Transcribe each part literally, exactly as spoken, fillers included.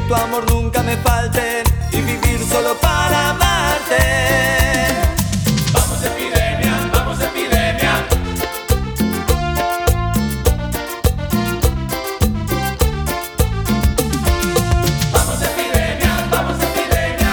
tu amor nunca me falte y vivir solo para amarte. Vamos epidemia, vamos epidemia. Vamos epidemia, vamos epidemia.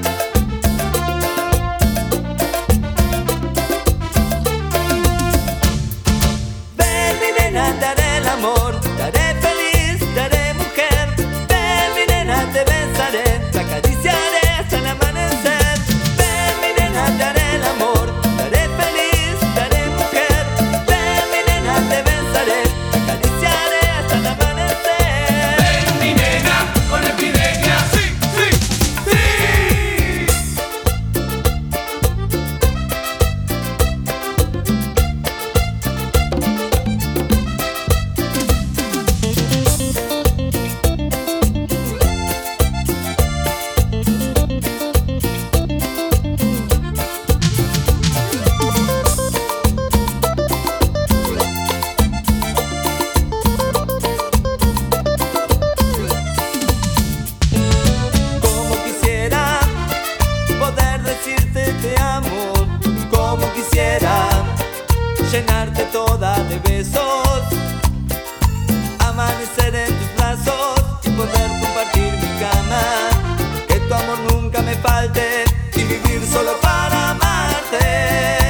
Ven mi nena, te haré el amor, te haré feliz, te haré mujer. Ven mi nena, te besaré, te acariciaré hasta el amanecer. Ven mi nena, te haré el amor, te haré feliz, te haré mujer. Ven mi nena, te besaré, te acariciaré hasta el amanecer. Ven mi nena con epidemia. Sí, sí, sí. Como quisiera poder decirte te amo, como quisiera llenarte toda de besos, amanecer en tus brazos y poder compartir mi cama, que tu amor nunca me falte y vivir solo para amarte.